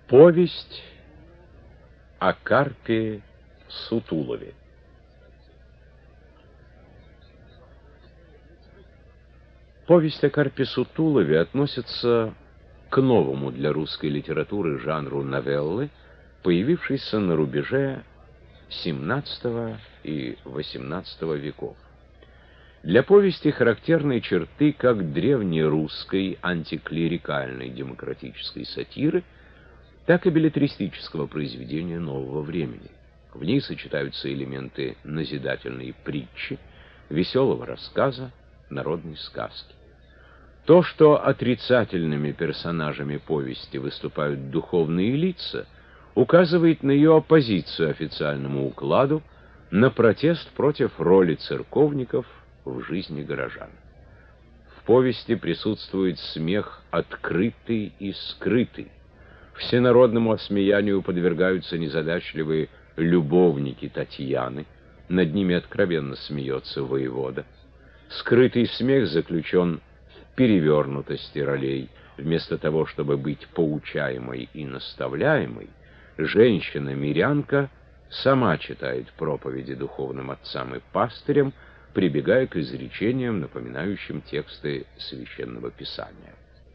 Повесть о Карпе Сутулове. Повесть о Карпе Сутулове относится к новому для русской литературы жанру новеллы, появившейся на рубеже XVII и XVIII веков. Для повести характерны черты как древнерусской антиклерикальной демократической сатиры, так и беллетристического произведения нового времени. В ней сочетаются элементы назидательной притчи, веселого рассказа, народной сказки. То, что отрицательными персонажами повести выступают духовные лица, указывает на ее оппозицию официальному укладу, на протест против роли церковников в жизни горожан. В повести присутствует смех открытый и скрытый. Всенародному осмеянию подвергаются незадачливые любовники Татьяны, над ними откровенно смеется воевода. Скрытый смех заключен в перевернутости ролей. Вместо того, чтобы быть поучаемой и наставляемой, женщина-мирянка сама читает проповеди духовным отцам и пастырям, прибегая к изречениям, напоминающим тексты Священного Писания.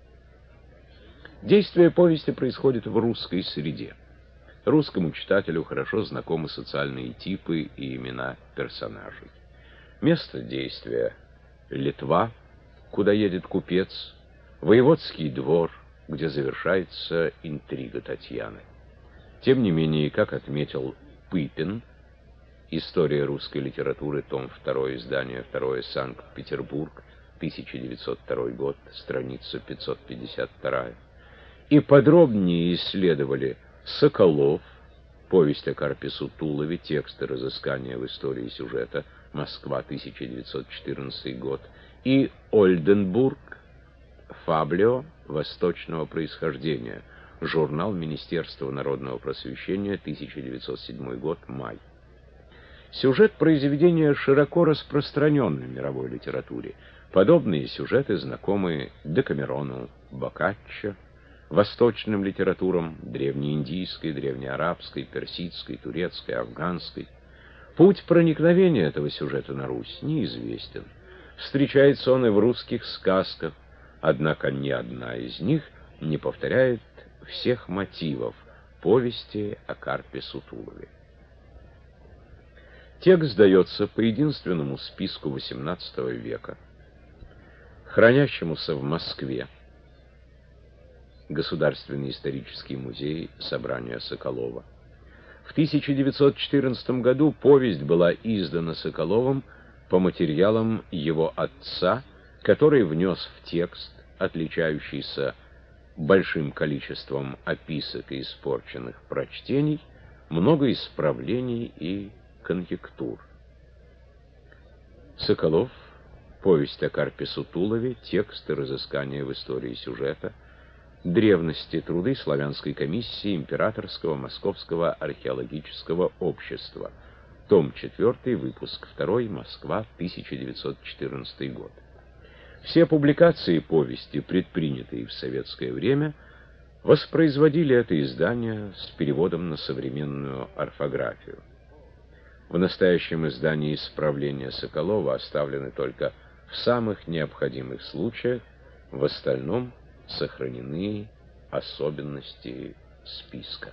Действие повести происходит в русской среде. Русскому читателю хорошо знакомы социальные типы и имена персонажей. Место действия — Литва, куда едет купец, воеводский двор, где завершается интрига Татьяны. Тем не менее, как отметил Пыпин, «История русской литературы», том 2, издание 2, Санкт-Петербург, 1902 год, страница 552, и подробнее исследовали Соколов, повесть о Карпе Сутулове, тексты разыскания в истории сюжета, Москва, 1914 год, и Ольденбург, Фаблио восточного происхождения, журнал Министерства народного просвещения, 1907 год, май. Сюжет произведения широко распространен в мировой литературе. Подобные сюжеты знакомы Декамерону, Боккаччо, восточным литературам древнеиндийской, древнеарабской, персидской, турецкой, афганской. Путь проникновения этого сюжета на Русь неизвестен. Встречается он и в русских сказках, однако ни одна из них не повторяет всех мотивов повести о Карпе Сутулове. Текст дается по единственному списку XVIII века, хранящемуся в Москве, Государственный исторический музей собрания Соколова. В 1914 году повесть была издана Соколовым по материалам его отца, который внес в текст, отличающийся большим количеством описок и испорченных прочтений, много исправлений и конъюнктур. Соколов, повесть о Карпе Сутулове, тексты разыскания в истории сюжета, древности, труды славянской комиссии Императорского Московского археологического общества, том 4, выпуск 2, Москва, 1914 год. Все публикации повести, предпринятые в советское время, воспроизводили это издание с переводом на современную орфографию. В настоящем издании исправления Соколова оставлены только в самых необходимых случаях, в остальном сохранены особенности списка.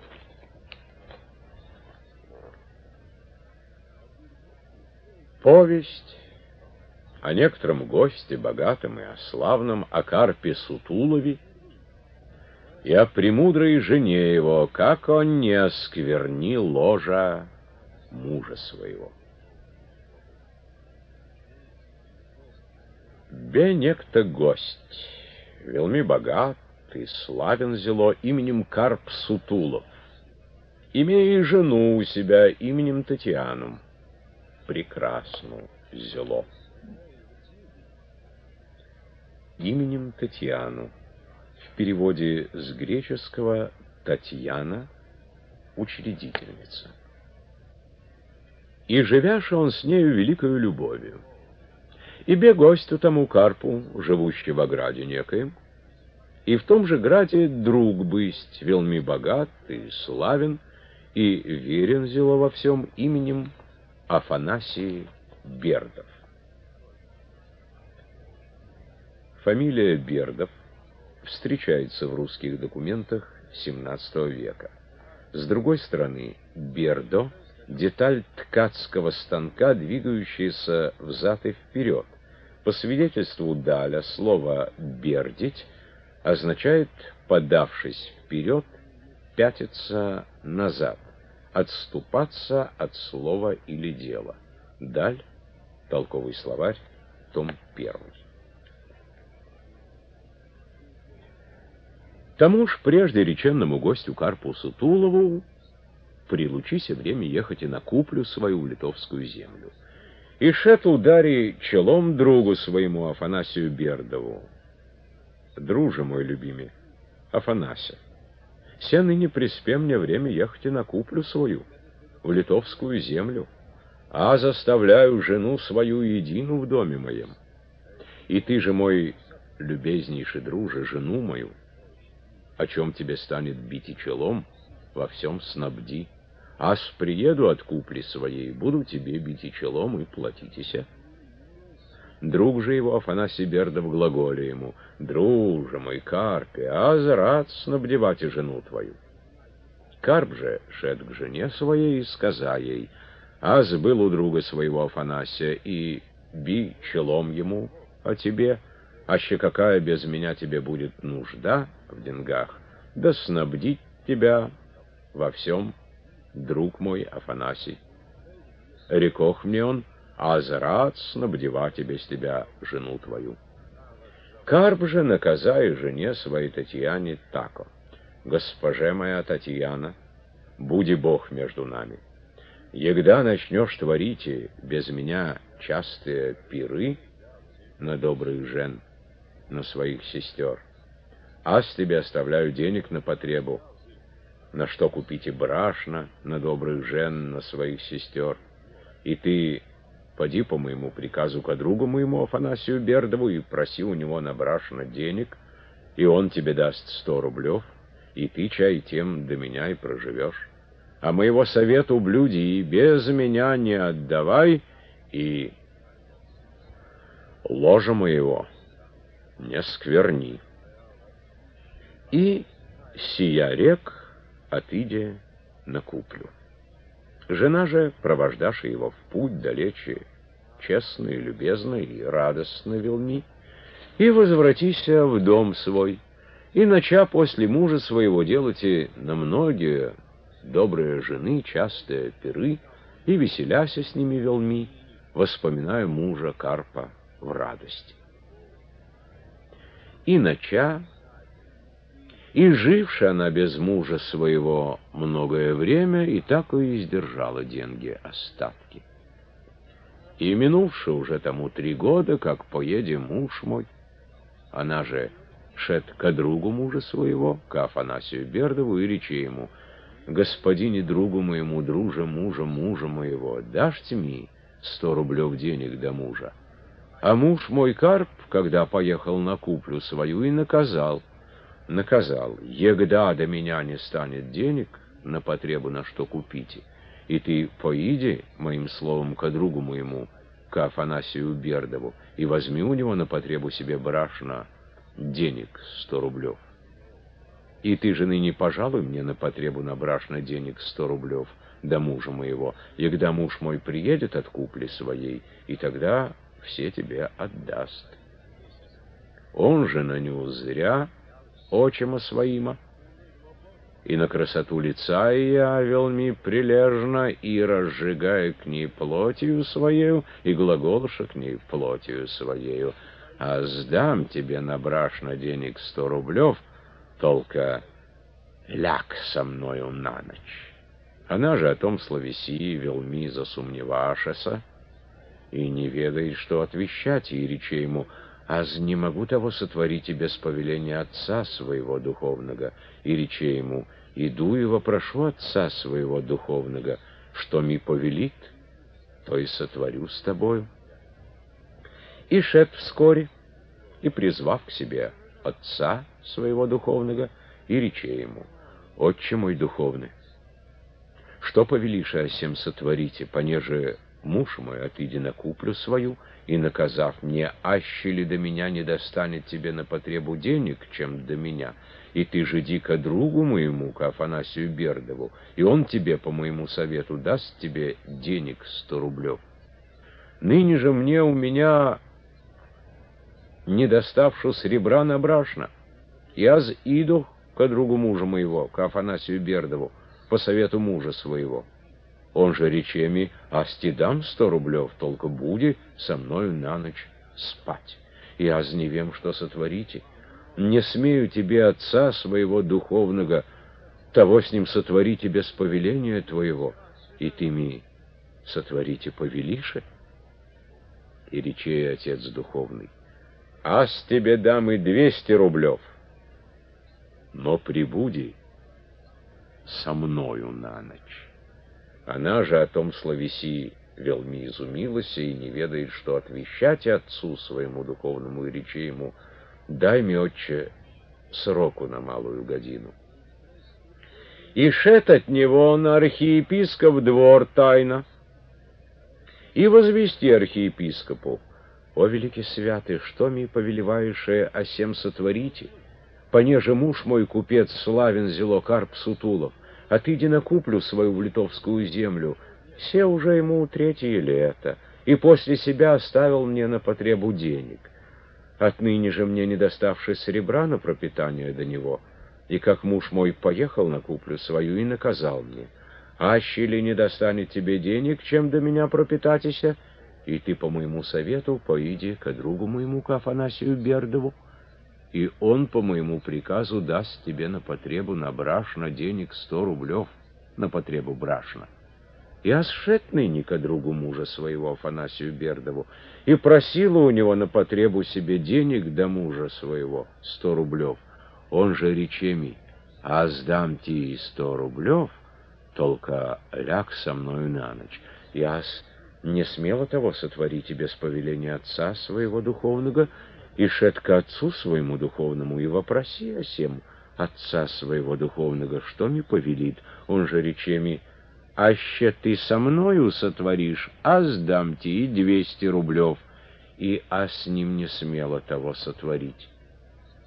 Повесть о некотором госте, богатом и о славном, о Карпе Сутулове и о премудрой жене его, как он не осквернил ложа мужа своего. Бе некто гость, велми богат и славен зело именем Карп Сутулов, имея и жену у себя именем Татьяну, прекрасну зело. Именем Татьяну, в переводе с греческого Татьяна, учредительница. И живяша он с нею великою любовью. И бе гостю тому Карпу, живущий в ограде некоем, И в том же граде друг бысть, велми богат и славен, и верен зело во всем именем Афанасий Бердов. Фамилия Бердов встречается в русских документах XVII века. С другой стороны, бердо — деталь ткацкого станка, двигающаяся взад и вперед. По свидетельству Даля, слово «бердить» означает, подавшись вперед, пятиться назад, отступаться от слова или дела. Даль, толковый словарь, том 1. Тому ж прежде реченному гостю Карпу Сутулову прилучися время ехать и на куплю свою в литовскую землю. И шед удари челом другу своему Афанасию Бердову. Друже мой любимый, Афанася, ся ныне приспе мне время ехать и на куплю свою в литовскую землю, а заставляю жену свою едину в доме моем. И ты же, мой любезнейший друже, жену мою, о чем тебе станет бить и челом, во всем снабди. Аж приеду от купли своей, буду тебе бить и челом и платитеся. Друг же его, Афанасий Бердов, глаголя ему: «Друже мой, Карпе, аз рад снабдевать и жену твою». Карп же шед к жене своей и сказа ей: «Аз был у друга своего Афанасия, и би челом ему о тебе, аще какая без меня тебе будет нужда в деньгах, да снабдить тебя во всем, друг мой Афанасий». Рекох мне он: «Аз рад снабдевать и без тебя жену твою». Карп же наказая жене своей Татьяне тако: «Госпоже моя Татьяна, буди Бог между нами. Егда начнешь творить без меня частые пиры на добрых жен, на своих сестер, аз тебе оставляю денег на потребу, на что купите брашна на добрых жен, на своих сестер, и ты поди по моему приказу ко другу моему Афанасию Бердову и проси у него на брашна денег, и он тебе даст 100 рублев, и ты, чай, тем до меня и проживешь. А моего совета блюди и без меня не отдавай, и ложа моего не скверни». И сия рек отыде на куплю. Жена же, провождаша его в путь далече, честно и любезно и радостно велми, и возвратися в дом свой, и нача после мужа своего делать и на многие добрые жены частые пиры, и веселяся с ними велми, воспоминая мужа Карпа в радости. И нача, и живши она без мужа своего многое время, и так и издержала деньги остатки. И минувши уже тому 3 года, как поеде муж мой, она же шед ко другу мужа своего, к Афанасию Бердову, и рече ему: «Господине другу моему, друже мужа моего, дашь мне 100 рублев денег до мужа?» А муж мой Карп, когда поехал на куплю свою, и наказал: «Егда до меня не станет денег на потребу, на что купите, и ты поиди, моим словом, ко другу моему, к Афанасию Бердову, и возьми у него на потребу себе брашна денег 100 рублев. И ты же ныне пожалуй мне на потребу на брашна денег 100 рублев до мужа моего, егда муж мой приедет от купли своей, и тогда все тебе отдаст». Он же на ню зря очима своима, и на красоту лица ее велми прилежно, и разжигая к ней плотью своею, и глаголша к ней плотью своею: «А сдам тебе на брашно денег 100 рублев, только ляг со мною на ночь». Она же о том словеси велми засумневашася, и не ведает, что отвещать, и рече ему: «Аз не могу того сотворить и без повеления отца своего духовного». И рече ему: «Иду и вопрошу отца своего духовного, что ми повелит, то и сотворю с тобою». И шед вскоре, и, призвав к себе отца своего духовного и рече ему: «Отче мой духовный, что повелишь о сем сотворите, понеже муж мой отыди на куплю свою, и, наказав мне, аще ли до меня не достанет тебе на потребу денег, чем до меня, и ты жиди ко другу моему, к Афанасию Бердову, и он тебе, по моему совету, даст тебе денег 100 рублев. Ныне же мне у меня не доставшу сребра на брашно. Я иду ко другу мужа моего, к Афанасию Бердову, по совету мужа своего. Он же речеми: асти дам 100 рублев, только буди со мною на ночь спать. Я не вем, что сотворите. Не смею тебе отца своего духовного, того с ним сотворите без повеления твоего, и ты ми сотворите повелише». И речей отец духовный: «Ас тебе дам и 200 рублев, но прибуди со мною на ночь». Она же о том словеси велми изумилась и не ведает, что отвещать отцу своему духовному, и речи ему: «Дай мне, отче, сроку на малую годину». И шед от него на архиепископ двор тайно, и возвести архиепископу: «О великий святый, что ми повелеваешь о сем сотворите? Понеже муж мой, купец славен зело Карп Сутулов, отыди на куплю свою в литовскую землю, се уже ему 3-е лето, и после себя оставил мне на потребу денег. Отныне же мне не доставши серебра на пропитание до него, и как муж мой поехал на куплю свою и наказал мне: аще ли не достанет тебе денег, чем до меня пропитатися, и ты по моему совету поиди ко другу моему, к Афанасию Бердову, и он по моему приказу даст тебе на потребу на брашно денег 100 рублев на потребу брашна». Я сшед ныне ко другу мужа своего, Афанасию Бердову, и просила у него на потребу себе денег до мужа своего 100 рублев. Он же речеми: «А сдам тебе 100 рублев, только ляг со мною на ночь». Я-с не смела того сотворить и без повеления отца своего духовного, и шед ко отцу своему духовному, и вопроси о сем отца своего духовного, что ми повелит. Он же речеми: «Аще ты со мною сотворишь, а сдам тебе 200 рублев». И с ним не смела того сотворить.